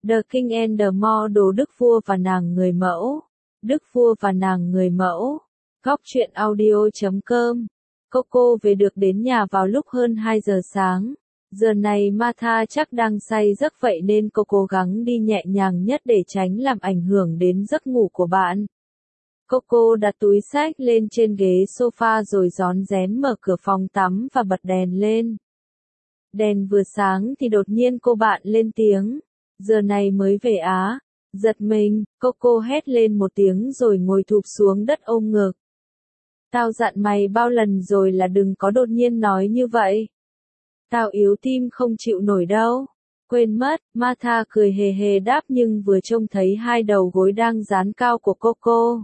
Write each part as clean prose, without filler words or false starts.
The King and the Model, Đức Vua và Nàng Người Mẫu. Đức Vua và Nàng Người Mẫu. Góc truyện audio.com. Coco về được đến nhà vào lúc hơn 2 giờ sáng. Giờ này Martha chắc đang say giấc, vậy nên cô cố gắng đi nhẹ nhàng nhất để tránh làm ảnh hưởng đến giấc ngủ của bạn. Coco đặt túi xách lên trên ghế sofa rồi rón rén mở cửa phòng tắm và bật đèn lên. Đèn vừa sáng thì đột nhiên cô bạn lên tiếng. Giờ này mới về á? Giật mình, Coco hét lên một tiếng rồi ngồi thụp xuống đất ôm ngực. Tao dặn mày bao lần rồi là đừng có đột nhiên nói như vậy. Tao yếu tim không chịu nổi đâu. Quên mất, Martha cười hề hề đáp nhưng vừa trông thấy hai đầu gối đang dán cao của Coco.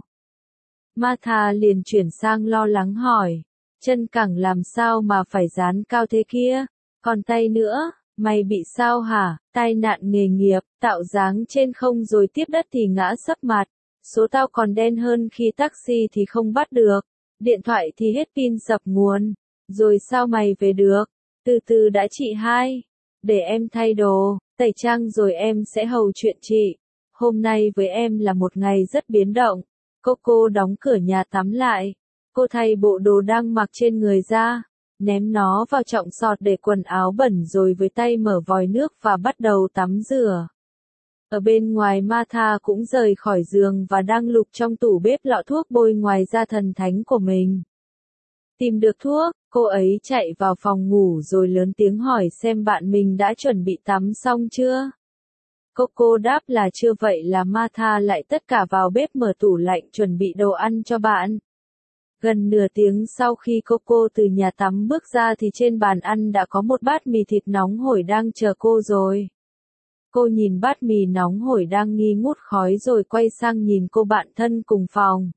Martha liền chuyển sang lo lắng hỏi. Chân cẳng làm sao mà phải dán cao thế kia? Còn tay nữa, mày bị sao hả? Tai nạn nghề nghiệp, tạo dáng trên không rồi tiếp đất thì ngã sấp mặt. Số tao còn đen hơn khi taxi thì không bắt được. Điện thoại thì hết pin sập nguồn. Rồi sao mày về được? Từ từ đã chị hai. Để em thay đồ, tẩy trang rồi em sẽ hầu chuyện chị. Hôm nay với em là một ngày rất biến động. Coco đóng cửa nhà tắm lại. Cô thay bộ đồ đang mặc trên người ra, ném nó vào trọng sọt để quần áo bẩn rồi với tay mở vòi nước và bắt đầu tắm rửa. Ở bên ngoài Martha cũng rời khỏi giường và đang lục trong tủ bếp lọ thuốc bôi ngoài da thần thánh của mình. Tìm được thuốc, cô ấy chạy vào phòng ngủ rồi lớn tiếng hỏi xem bạn mình đã chuẩn bị tắm xong chưa. Coco đáp là chưa, vậy là Martha lại tất cả vào bếp mở tủ lạnh chuẩn bị đồ ăn cho bạn. Gần nửa tiếng sau khi Coco từ nhà tắm bước ra thì trên bàn ăn đã có một bát mì thịt nóng hổi đang chờ cô rồi. Cô nhìn bát mì nóng hổi đang nghi ngút khói rồi quay sang nhìn cô bạn thân cùng phòng.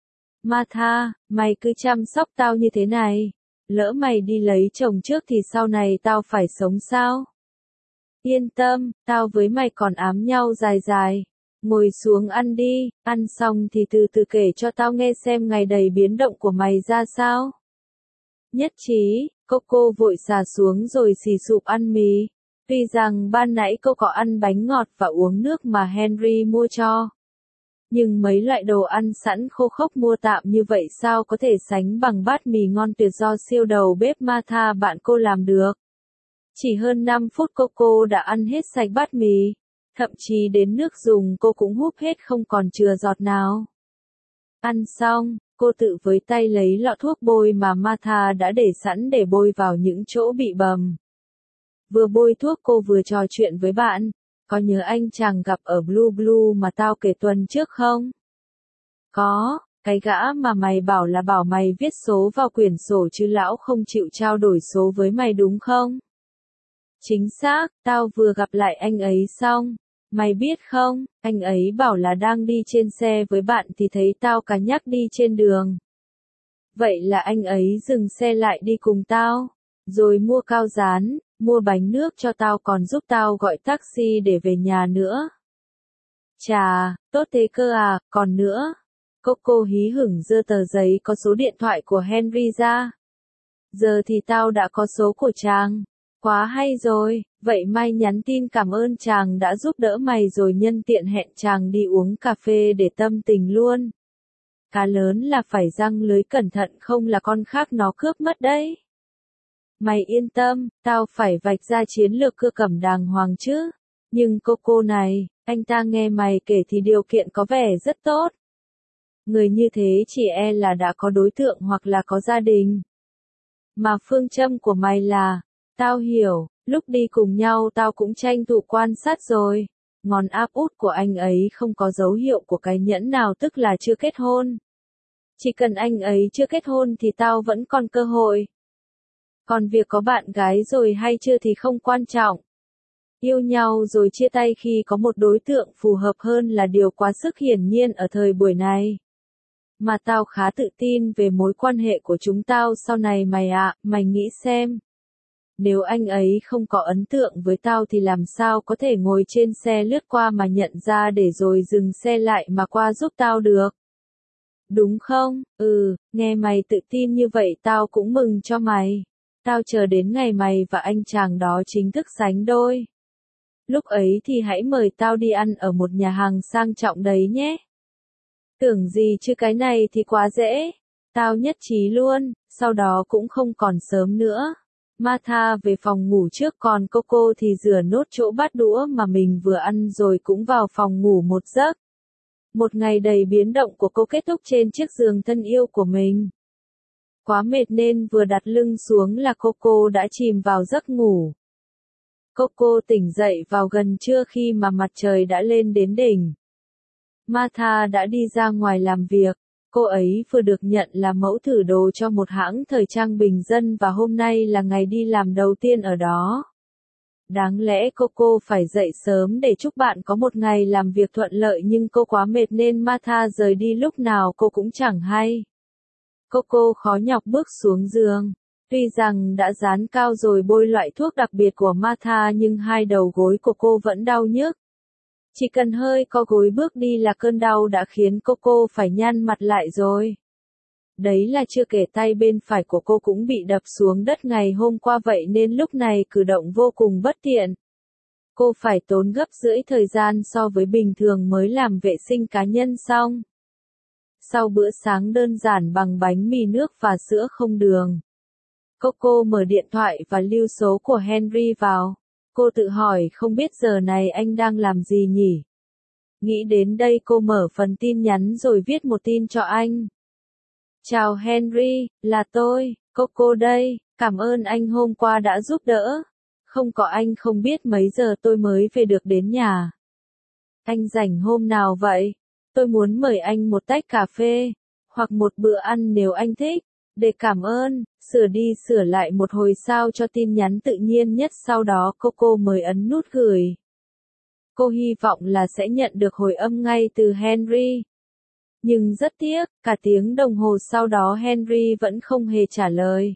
Martha, mày cứ chăm sóc tao như thế này. Lỡ mày đi lấy chồng trước thì sau này tao phải sống sao? Yên tâm, tao với mày còn ám nhau dài dài. Ngồi xuống ăn đi, ăn xong thì từ từ kể cho tao nghe xem ngày đầy biến động của mày ra sao. Nhất trí, Coco vội xà xuống rồi xì sụp ăn mì. Tuy rằng ban nãy cô có ăn bánh ngọt và uống nước mà Henry mua cho. Nhưng mấy loại đồ ăn sẵn khô khốc mua tạm như vậy sao có thể sánh bằng bát mì ngon tuyệt do siêu đầu bếp Martha bạn cô làm được. Chỉ hơn 5 phút Coco đã ăn hết sạch bát mì. Thậm chí đến nước dùng cô cũng húp hết không còn chừa giọt nào. Ăn xong, cô tự với tay lấy lọ thuốc bôi mà Martha đã để sẵn để bôi vào những chỗ bị bầm. Vừa bôi thuốc cô vừa trò chuyện với bạn. Có nhớ anh chàng gặp ở Blue Blue mà tao kể tuần trước không? Có, cái gã mà mày bảo mày viết số vào quyển sổ chứ lão không chịu trao đổi số với mày đúng không? Chính xác, tao vừa gặp lại anh ấy xong. Mày biết không, anh ấy bảo là đang đi trên xe với bạn thì thấy tao cả nhắc đi trên đường. Vậy là anh ấy dừng xe lại đi cùng tao, rồi mua cao rán, mua bánh nước cho tao còn giúp tao gọi taxi để về nhà nữa. Chà, tốt thế cơ à, còn nữa. Coco hí hửng giơ tờ giấy có số điện thoại của Henry ra. Giờ thì tao đã có số của chàng. Quá hay rồi, vậy mai nhắn tin cảm ơn chàng đã giúp đỡ mày rồi nhân tiện hẹn chàng đi uống cà phê để tâm tình luôn. Cá lớn là phải giăng lưới cẩn thận không là con khác nó cướp mất đấy. Mày yên tâm, tao phải vạch ra chiến lược cưa cẩm đàng hoàng chứ. Nhưng Coco này, anh ta nghe mày kể thì điều kiện có vẻ rất tốt. Người như thế chỉ e là đã có đối tượng hoặc là có gia đình. Mà phương châm của mày là, tao hiểu, lúc đi cùng nhau tao cũng tranh thủ quan sát rồi. Ngón áp út của anh ấy không có dấu hiệu của cái nhẫn nào tức là chưa kết hôn. Chỉ cần anh ấy chưa kết hôn thì tao vẫn còn cơ hội. Còn việc có bạn gái rồi hay chưa thì không quan trọng. Yêu nhau rồi chia tay khi có một đối tượng phù hợp hơn là điều quá sức hiển nhiên ở thời buổi này. Mà tao khá tự tin về mối quan hệ của chúng tao sau này mày ạ, mày nghĩ xem. Nếu anh ấy không có ấn tượng với tao thì làm sao có thể ngồi trên xe lướt qua mà nhận ra để rồi dừng xe lại mà qua giúp tao được. Đúng không? Nghe mày tự tin như vậy tao cũng mừng cho mày. Tao chờ đến ngày mày và anh chàng đó chính thức sánh đôi. Lúc ấy thì hãy mời tao đi ăn ở một nhà hàng sang trọng đấy nhé. Tưởng gì chứ cái này thì quá dễ. Tao nhất trí luôn, sau đó cũng không còn sớm nữa. Martha về phòng ngủ trước còn Coco thì rửa nốt chỗ bát đũa mà mình vừa ăn rồi cũng vào phòng ngủ một giấc. Một ngày đầy biến động của cô kết thúc trên chiếc giường thân yêu của mình. Quá mệt nên vừa đặt lưng xuống là Coco đã chìm vào giấc ngủ. Coco tỉnh dậy vào gần trưa khi mà mặt trời đã lên đến đỉnh. Martha đã đi ra ngoài làm việc. Cô ấy vừa được nhận là mẫu thử đồ cho một hãng thời trang bình dân và hôm nay là ngày đi làm đầu tiên ở đó. Đáng lẽ Coco phải dậy sớm để chúc bạn có một ngày làm việc thuận lợi nhưng cô quá mệt nên Martha rời đi lúc nào cô cũng chẳng hay. Coco khó nhọc bước xuống giường. Tuy rằng đã dán cao rồi bôi loại thuốc đặc biệt của Martha nhưng hai đầu gối của cô vẫn đau nhức. Chỉ cần hơi co gối bước đi là cơn đau đã khiến Coco phải nhăn mặt lại rồi. Đấy là chưa kể tay bên phải của cô cũng bị đập xuống đất ngày hôm qua vậy nên lúc này cử động vô cùng bất tiện. Cô phải tốn gấp rưỡi thời gian so với bình thường mới làm vệ sinh cá nhân xong. Sau bữa sáng đơn giản bằng bánh mì nước và sữa không đường, Coco mở điện thoại và lưu số của Henry vào. Cô tự hỏi không biết giờ này anh đang làm gì nhỉ? Nghĩ đến đây cô mở phần tin nhắn rồi viết một tin cho anh. Chào Henry, là tôi, Coco đây, cảm ơn anh hôm qua đã giúp đỡ. Không có anh không biết mấy giờ tôi mới về được đến nhà. Anh rảnh hôm nào vậy? Tôi muốn mời anh một tách cà phê, hoặc một bữa ăn nếu anh thích. Để cảm ơn, sửa đi sửa lại một hồi sao cho tin nhắn tự nhiên nhất sau đó Coco mới ấn nút gửi. Cô hy vọng là sẽ nhận được hồi âm ngay từ Henry. Nhưng rất tiếc, cả tiếng đồng hồ sau đó Henry vẫn không hề trả lời.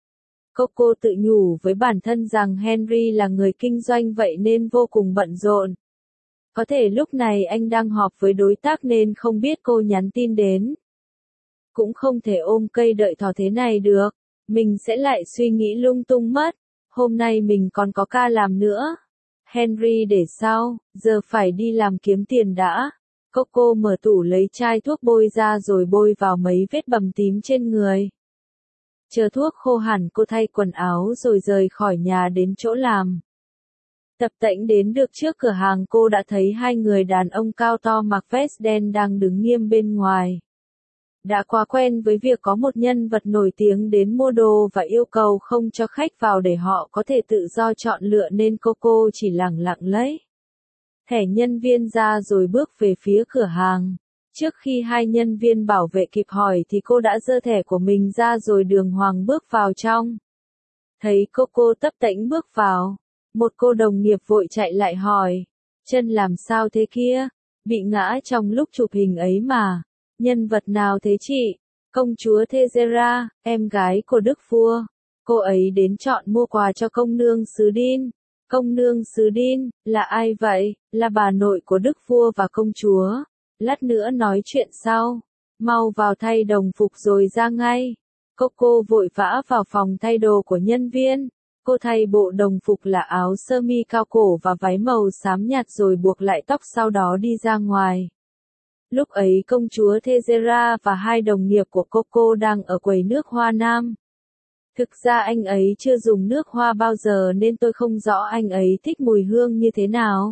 Coco tự nhủ với bản thân rằng Henry là người kinh doanh vậy nên vô cùng bận rộn. Có thể lúc này anh đang họp với đối tác nên không biết cô nhắn tin đến. Cũng không thể ôm cây đợi thỏ thế này được, mình sẽ lại suy nghĩ lung tung mất. Hôm nay mình còn có ca làm nữa. Henry để sau, giờ phải đi làm kiếm tiền đã. Coco mở tủ lấy chai thuốc bôi ra rồi bôi vào mấy vết bầm tím trên người. Chờ thuốc khô hẳn cô thay quần áo rồi rời khỏi nhà đến chỗ làm. Tập tễnh đến được trước cửa hàng cô đã thấy hai người đàn ông cao to mặc vest đen đang đứng nghiêm bên ngoài. Đã quá quen với việc có một nhân vật nổi tiếng đến mua đồ và yêu cầu không cho khách vào để họ có thể tự do chọn lựa nên Coco chỉ lẳng lặng lấy thẻ nhân viên ra rồi bước về phía cửa hàng. Trước khi hai nhân viên bảo vệ kịp hỏi thì cô đã giơ thẻ của mình ra rồi đường hoàng bước vào trong. Thấy Coco tấp tễnh bước vào, một cô đồng nghiệp vội chạy lại hỏi, chân làm sao thế kia, bị ngã trong lúc chụp hình ấy mà. Nhân vật nào thế chị? Công chúa Thezera, em gái của đức vua. Cô ấy đến chọn mua quà cho công nương xứ Din. Công nương xứ Din, là ai vậy? Là bà nội của đức vua và công chúa. Lát nữa nói chuyện sau. Mau vào thay đồng phục rồi ra ngay. Coco vội vã vào phòng thay đồ của nhân viên. Cô thay bộ đồng phục là áo sơ mi cao cổ và váy màu xám nhạt rồi buộc lại tóc sau đó đi ra ngoài. Lúc ấy công chúa Thezera và hai đồng nghiệp của Coco đang ở quầy nước hoa nam. Thực ra anh ấy chưa dùng nước hoa bao giờ nên tôi không rõ anh ấy thích mùi hương như thế nào.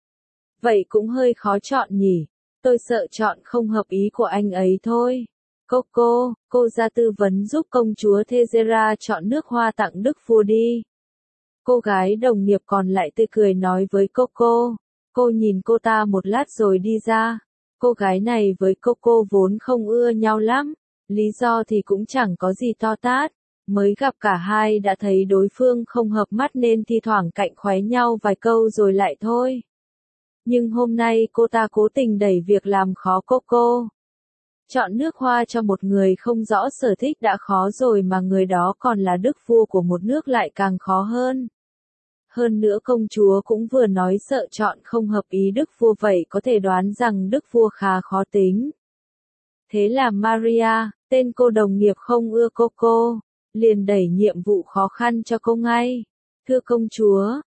Vậy cũng hơi khó chọn nhỉ. Tôi sợ chọn không hợp ý của anh ấy thôi. Coco, cô ra tư vấn giúp công chúa Thezera chọn nước hoa tặng đức vua đi. Cô gái đồng nghiệp còn lại tươi cười nói với Coco. Cô nhìn cô ta một lát rồi đi ra. Cô gái này với Coco vốn không ưa nhau lắm, lý do thì cũng chẳng có gì to tát, mới gặp cả hai đã thấy đối phương không hợp mắt nên thi thoảng cạnh khóe nhau vài câu rồi lại thôi. Nhưng hôm nay cô ta cố tình đẩy việc làm khó Coco. Chọn nước hoa cho một người không rõ sở thích đã khó rồi mà người đó còn là đức vua của một nước lại càng khó hơn. Hơn nữa công chúa cũng vừa nói sợ chọn không hợp ý đức vua vậy có thể đoán rằng đức vua khá khó tính. Thế là Maria, tên cô đồng nghiệp không ưa Coco, liền đẩy nhiệm vụ khó khăn cho cô ngay. Thưa công chúa,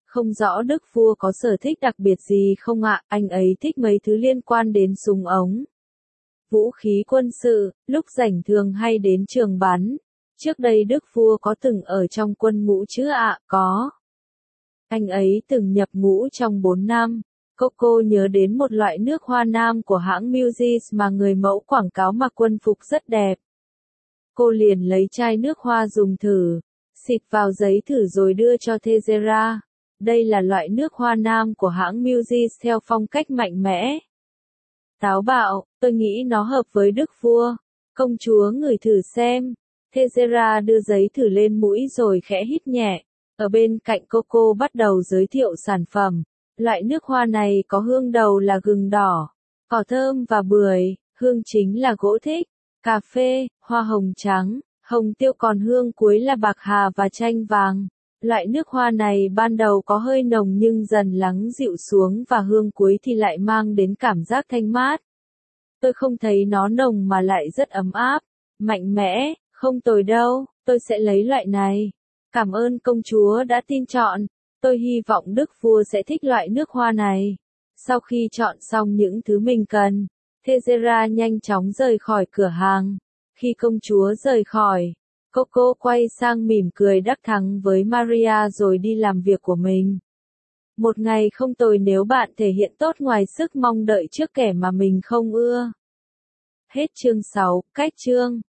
Không rõ đức vua có sở thích đặc biệt gì không ạ, anh ấy thích mấy thứ liên quan đến súng ống, vũ khí quân sự, lúc rảnh thường hay đến trường bắn. Trước đây đức vua có từng ở trong quân ngũ chứ ạ? Có. Anh ấy từng nhập ngũ trong 4 năm. Coco nhớ đến một loại nước hoa nam của hãng Musis mà người mẫu quảng cáo mặc quân phục rất đẹp. Cô liền lấy chai nước hoa dùng thử, xịt vào giấy thử rồi đưa cho Tezera. Đây là loại nước hoa nam của hãng Musis theo phong cách mạnh mẽ, táo bạo, tôi nghĩ nó hợp với đức vua. Công chúa ngửi thử xem. Tezera đưa giấy thử lên mũi rồi khẽ hít nhẹ. Ở bên cạnh Coco bắt đầu giới thiệu sản phẩm. Loại nước hoa này có hương đầu là gừng đỏ, cỏ thơm và bưởi, hương chính là gỗ thích, cà phê, hoa hồng trắng, hồng tiêu, còn hương cuối là bạc hà và chanh vàng. Loại nước hoa này ban đầu có hơi nồng nhưng dần lắng dịu xuống và hương cuối thì lại mang đến cảm giác thanh mát. Tôi không thấy nó nồng mà lại rất ấm áp, mạnh mẽ, không tồi đâu, tôi sẽ lấy loại này. Cảm ơn công chúa đã tin chọn. Tôi hy vọng đức vua sẽ thích loại nước hoa này. Sau khi chọn xong những thứ mình cần, Tezera nhanh chóng rời khỏi cửa hàng. Khi công chúa rời khỏi, Coco quay sang mỉm cười đắc thắng với Maria rồi đi làm việc của mình. Một ngày không tồi nếu bạn thể hiện tốt ngoài sức mong đợi trước kẻ mà mình không ưa. Hết chương 6, cách chương.